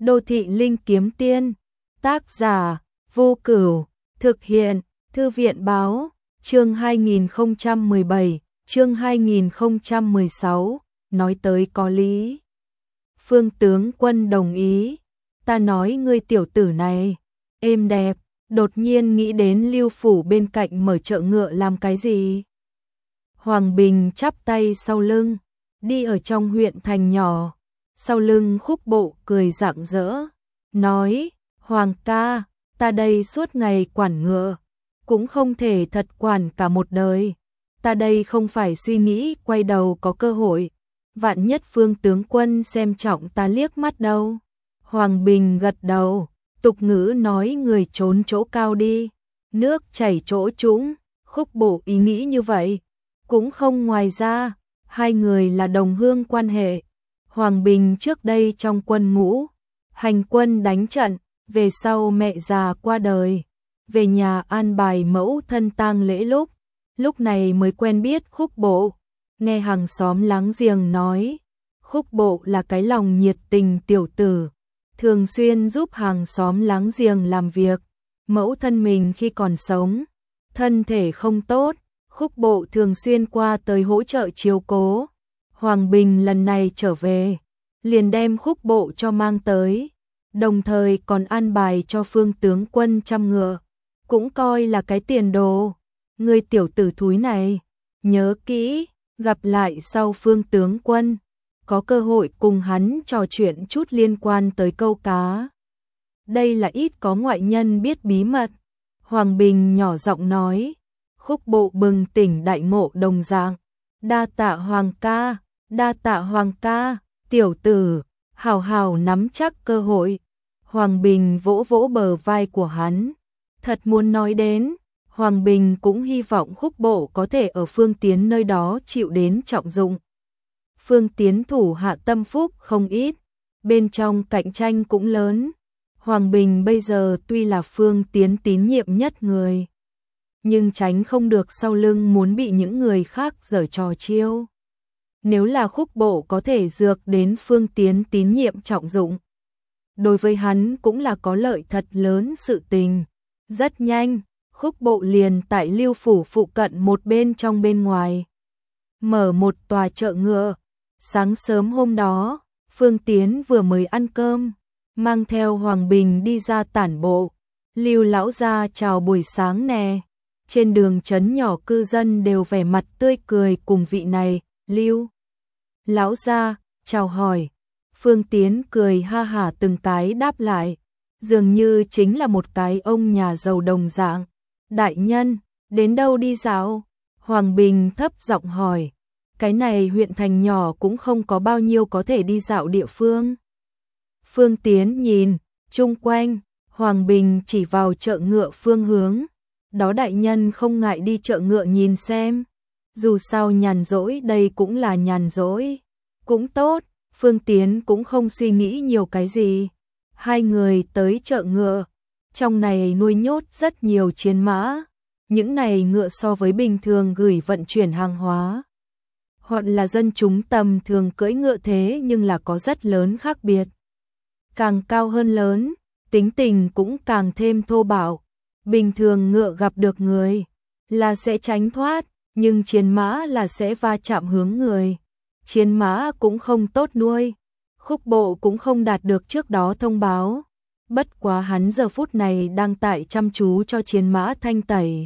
Đô thị linh kiếm tiên, tác giả Vô Cửu, thực hiện Thư viện báo, chương 2017, chương 2016, nói tới có lý. Phương tướng quân đồng ý, ta nói ngươi tiểu tử này, êm đẹp, đột nhiên nghĩ đến Lưu phủ bên cạnh mở chợ ngựa làm cái gì? Hoàng Bình chắp tay sau lưng, đi ở trong huyện thành nhỏ, sau lưng Khúc Bộ cười rạng rỡ, nói, Hoàng ca, ta đây suốt ngày quản ngựa, cũng không thể thật quản cả một đời, ta đây không phải suy nghĩ quay đầu có cơ hội, vạn nhất Phương tướng quân xem trọng ta liếc mắt đâu. Hoàng Bình gật đầu, tục ngữ nói người trốn chỗ cao đi, nước chảy chỗ trũng, Khúc Bộ ý nghĩ như vậy, cũng không ngoài ra, hai người là đồng hương quan hệ. Hoàng Bình trước đây trong quân ngũ, hành quân đánh trận, về sau mẹ già qua đời, về nhà an bài mẫu thân tang lễ lúc này mới quen biết Khúc Bộ, nghe hàng xóm láng giềng nói, Khúc Bộ là cái lòng nhiệt tình tiểu tử, thường xuyên giúp hàng xóm láng giềng làm việc, mẫu thân mình khi còn sống, thân thể không tốt, Khúc Bộ thường xuyên qua tới hỗ trợ chiếu cố. Hoàng Bình lần này trở về, liền đem Khúc Bộ cho mang tới, đồng thời còn an bài cho Phương tướng quân chăm ngựa, cũng coi là cái tiền đồ. Người tiểu tử thúi này, nhớ kỹ, gặp lại sau Phương tướng quân, có cơ hội cùng hắn trò chuyện chút liên quan tới câu cá. Đây là ít có ngoại nhân biết bí mật. Hoàng Bình nhỏ giọng nói, Khúc Bộ bừng tỉnh đại ngộ đồng dạng, đa tạ Hoàng ca, đa tạ Hoàng ca, tiểu tử, hào hào nắm chắc cơ hội. Hoàng Bình vỗ vỗ bờ vai của hắn, thật muốn nói đến, Hoàng Bình cũng hy vọng Khúc Bộ có thể ở Phương Tiến nơi đó chịu đến trọng dụng. Phương Tiến thủ hạ tâm phúc không ít, bên trong cạnh tranh cũng lớn. Hoàng Bình bây giờ tuy là Phương Tiến tín nhiệm nhất người, nhưng tránh không được sau lưng muốn bị những người khác giở trò chiêu. Nếu là Khúc Bộ có thể dược đến Phương Tiến tín nhiệm trọng dụng, đối với hắn cũng là có lợi thật lớn sự tình. Rất nhanh, Khúc Bộ liền tại Lưu phủ phụ cận một bên trong bên ngoài mở một tòa chợ ngựa. Sáng sớm hôm đó, Phương Tiến vừa mới ăn cơm, mang theo Hoàng Bình đi ra tản bộ. Lưu lão gia chào buổi sáng nè. Trên đường trấn nhỏ cư dân đều vẻ mặt tươi cười cùng vị này, Lưu lão gia chào hỏi. Phương Tiến cười ha hả từng cái đáp lại, dường như chính là một cái ông nhà giàu đồng dạng. Đại nhân, đến đâu đi dạo? Hoàng Bình thấp giọng hỏi. Cái này huyện thành nhỏ cũng không có bao nhiêu có thể đi dạo địa phương. Phương Tiến nhìn chung quanh, Hoàng Bình chỉ vào chợ ngựa phương hướng. Đó đại nhân không ngại đi chợ ngựa nhìn xem. Dù sao nhàn rỗi đây cũng là nhàn rỗi. Cũng tốt, Phương Tiến cũng không suy nghĩ nhiều cái gì. Hai người tới chợ ngựa. Trong này nuôi nhốt rất nhiều chiến mã. Những này ngựa so với bình thường gửi vận chuyển hàng hóa, hoặc là dân chúng tầm thường cưỡi ngựa thế nhưng là có rất lớn khác biệt. Càng cao hơn lớn, tính tình cũng càng thêm thô bạo. Bình thường ngựa gặp được người là sẽ tránh thoát, nhưng chiến mã là sẽ va chạm hướng người. Chiến mã cũng không tốt nuôi. Khúc Bộ cũng không đạt được trước đó thông báo. Bất quá hắn giờ phút này đang tại chăm chú cho chiến mã thanh tẩy,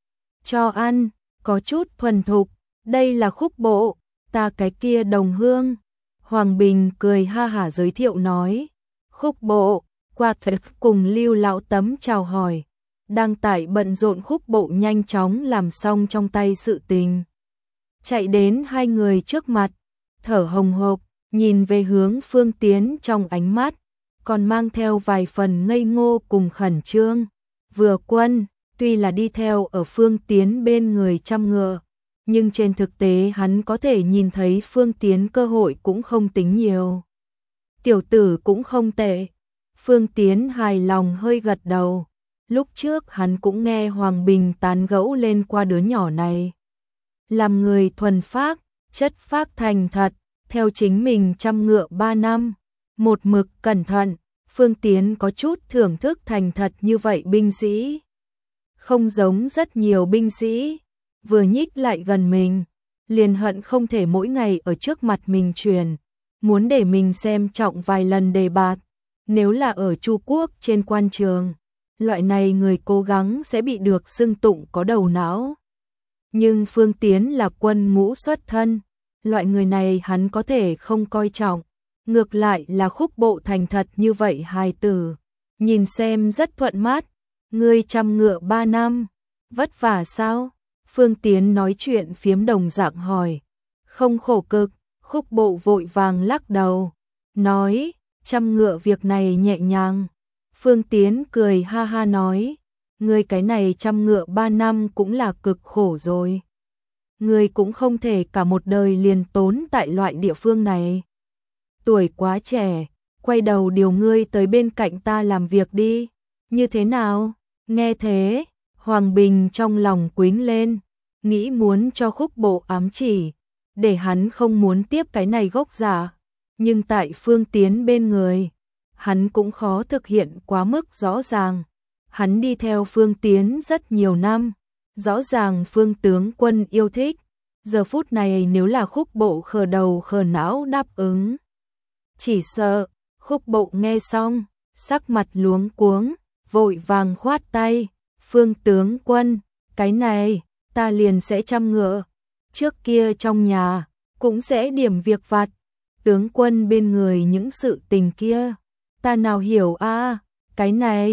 cho ăn, có chút thuần thục. Đây là Khúc Bộ, ta cái kia đồng hương. Hoàng Bình cười ha hả giới thiệu nói. Khúc Bộ, qua thật cùng Lưu lão tấm chào hỏi. Đang tại bận rộn Khúc Bộ nhanh chóng làm xong trong tay sự tình. Chạy đến hai người trước mặt, thở hồng hộc, nhìn về hướng Phương Tiến trong ánh mắt, còn mang theo vài phần ngây ngô cùng khẩn trương. Vừa Quân, tuy là đi theo ở Phương Tiến bên người chăm ngựa, nhưng trên thực tế hắn có thể nhìn thấy Phương Tiến cơ hội cũng không tính nhiều. Tiểu tử cũng không tệ. Phương Tiến hài lòng hơi gật đầu. Lúc trước hắn cũng nghe Hoàng Bình tán gẫu lên qua đứa nhỏ này. Làm người thuần phác, chất phác thành thật, theo chính mình chăm ngựa 3 năm, một mực cẩn thận. Phương Tiến có chút thưởng thức thành thật như vậy binh sĩ. Không giống rất nhiều binh sĩ, vừa nhích lại gần mình, liền hận không thể mỗi ngày ở trước mặt mình truyền, muốn để mình xem trọng vài lần đề bạt. Nếu là ở Chu Quốc trên quan trường, loại này người cố gắng sẽ bị được xưng tụng có đầu não. Nhưng Phương Tiến là quân ngũ xuất thân, loại người này hắn có thể không coi trọng, ngược lại là Khúc Bộ thành thật như vậy hài tử, nhìn xem rất thuận mắt. Ngươi chăm ngựa 3 năm, vất vả sao? Phương Tiến nói chuyện phiếm đồng dạng hỏi. Không khổ cực, Khúc Bộ vội vàng lắc đầu, nói, chăm ngựa việc này nhẹ nhàng. Phương Tiến cười ha ha nói, ngươi cái này chăm ngựa 3 năm cũng là cực khổ rồi. Ngươi cũng không thể cả một đời liền tốn tại loại địa phương này. Tuổi quá trẻ, quay đầu điều ngươi tới bên cạnh ta làm việc đi. Như thế nào? Nghe thế, Hoàng Bình trong lòng quính lên, nghĩ muốn cho Khúc Bộ ám chỉ, để hắn không muốn tiếp cái này gốc giả. Nhưng tại Phương Tiến bên người, hắn cũng khó thực hiện quá mức rõ ràng. Hắn đi theo Phương Tiến rất nhiều năm, rõ ràng Phương tướng quân yêu thích. Giờ phút này nếu là Khúc Bộ khờ đầu khờ não đáp ứng, chỉ sợ Khúc Bộ nghe xong, sắc mặt luống cuống, vội vàng khoát tay, Phương tướng quân, cái này, ta liền sẽ chăm ngựa. Trước kia trong nhà, cũng sẽ điểm việc vặt, tướng quân bên người những sự tình kia, ta nào hiểu a, cái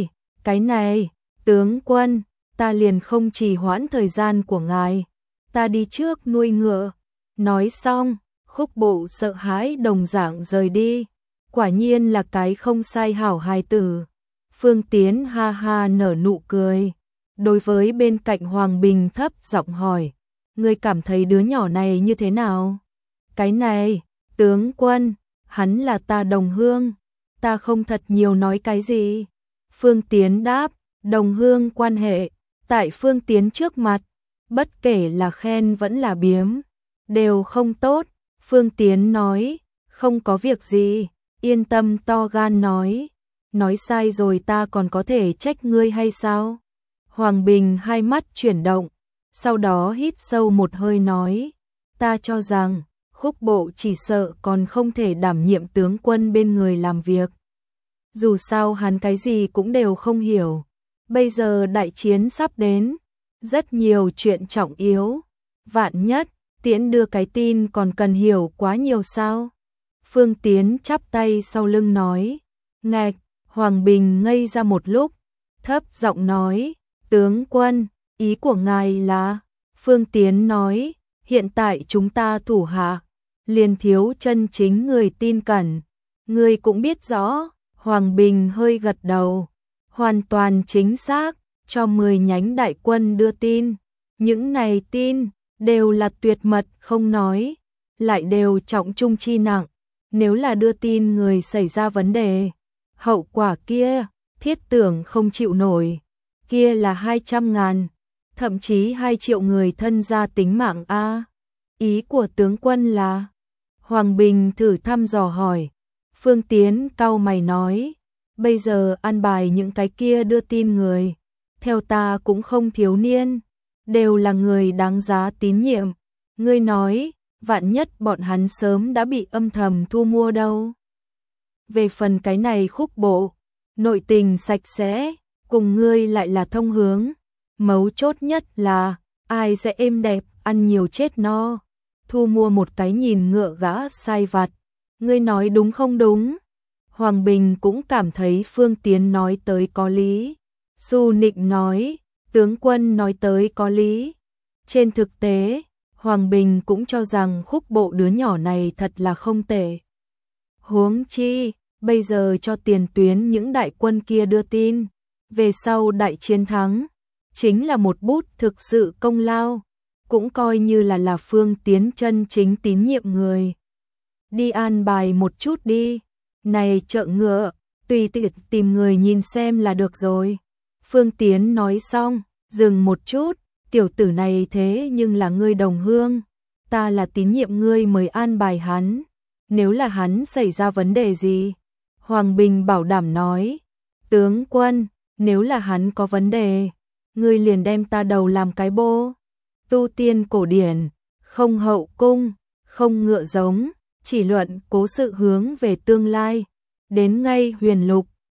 này, tướng quân, ta liền không trì hoãn thời gian của ngài, ta đi trước nuôi ngựa. Nói xong, Khúc Bộ sợ hãi đồng dạng rời đi, quả nhiên là cái không sai hảo hài tử. Phương Tiến ha ha nở nụ cười, đối với bên cạnh Hoàng Bình thấp giọng hỏi, ngươi cảm thấy đứa nhỏ này như thế nào? Cái này, tướng quân, hắn là ta đồng hương, ta không thật nhiều nói cái gì. Phương Tiến đáp, đồng hương quan hệ, tại Phương Tiến trước mặt, bất kể là khen vẫn là biếm, đều không tốt. Phương Tiến nói, không có việc gì, yên tâm to gan nói sai rồi ta còn có thể trách ngươi hay sao? Hoàng Bình hai mắt chuyển động, sau đó hít sâu một hơi nói, ta cho rằng, Khúc Bộ chỉ sợ còn không thể đảm nhiệm tướng quân bên người làm việc. Dù sao hắn cái gì cũng đều không hiểu, bây giờ đại chiến sắp đến, rất nhiều chuyện trọng yếu, vạn nhất, Tiễn đưa cái tin còn cần hiểu quá nhiều sao? Phương Tiến chắp tay sau lưng nói, ngạch. Hoàng Bình ngây ra một lúc, thấp giọng nói, tướng quân, ý của ngài là? Phương Tiến nói, hiện tại chúng ta thủ hạ, liền thiếu chân chính người tin cẩn, ngươi cũng biết rõ. Hoàng Bình hơi gật đầu, hoàn toàn chính xác, cho 10 nhánh đại quân đưa tin. Những này tin, đều là tuyệt mật không nói, lại đều trọng trung chi nặng, nếu là đưa tin người xảy ra vấn đề, hậu quả kia, thiết tưởng không chịu nổi, kia là 200.000, thậm chí 2 triệu người thân gia tính mạng a. Ý của tướng quân là? Hoàng Bình thử thăm dò hỏi. Phương Tiến cau mày nói, bây giờ an bài những cái kia đưa tin người, theo ta cũng không thiếu niên, đều là người đáng giá tín nhiệm. Ngươi nói, vạn nhất bọn hắn sớm đã bị âm thầm thu mua đâu. Về phần cái này Khúc Bộ, nội tình sạch sẽ, cùng ngươi lại là thông hướng, mấu chốt nhất là, ai sẽ êm đẹp, ăn nhiều chết no, thu mua một cái nhìn ngựa gã sai vặt, ngươi nói đúng không đúng? Hoàng Bình cũng cảm thấy Phương Tiến nói tới có lý. Su Nịnh nói, tướng quân nói tới có lý. Trên thực tế, Hoàng Bình cũng cho rằng Khúc Bộ đứa nhỏ này thật là không tệ. Huống chi, bây giờ cho tiền tuyến những đại quân kia đưa tin, về sau đại chiến thắng, chính là một bút thực sự công lao, cũng coi như là Phương Tiến chân chính tín nhiệm người. Đi an bài một chút đi, này chợ ngựa, tùy tiện tìm người nhìn xem là được rồi. Phương Tiến nói xong, dừng một chút, tiểu tử này thế nhưng là ngươi đồng hương, ta là tín nhiệm ngươi mới an bài hắn, nếu là hắn xảy ra vấn đề gì, Hoàng Bình bảo đảm nói, tướng quân, nếu là hắn có vấn đề, ngươi liền đem ta đầu làm cái bô. Tu tiên cổ điển, không hậu cung, không ngựa giống, chỉ luận cố sự hướng về tương lai. Đến ngay Huyền Lục,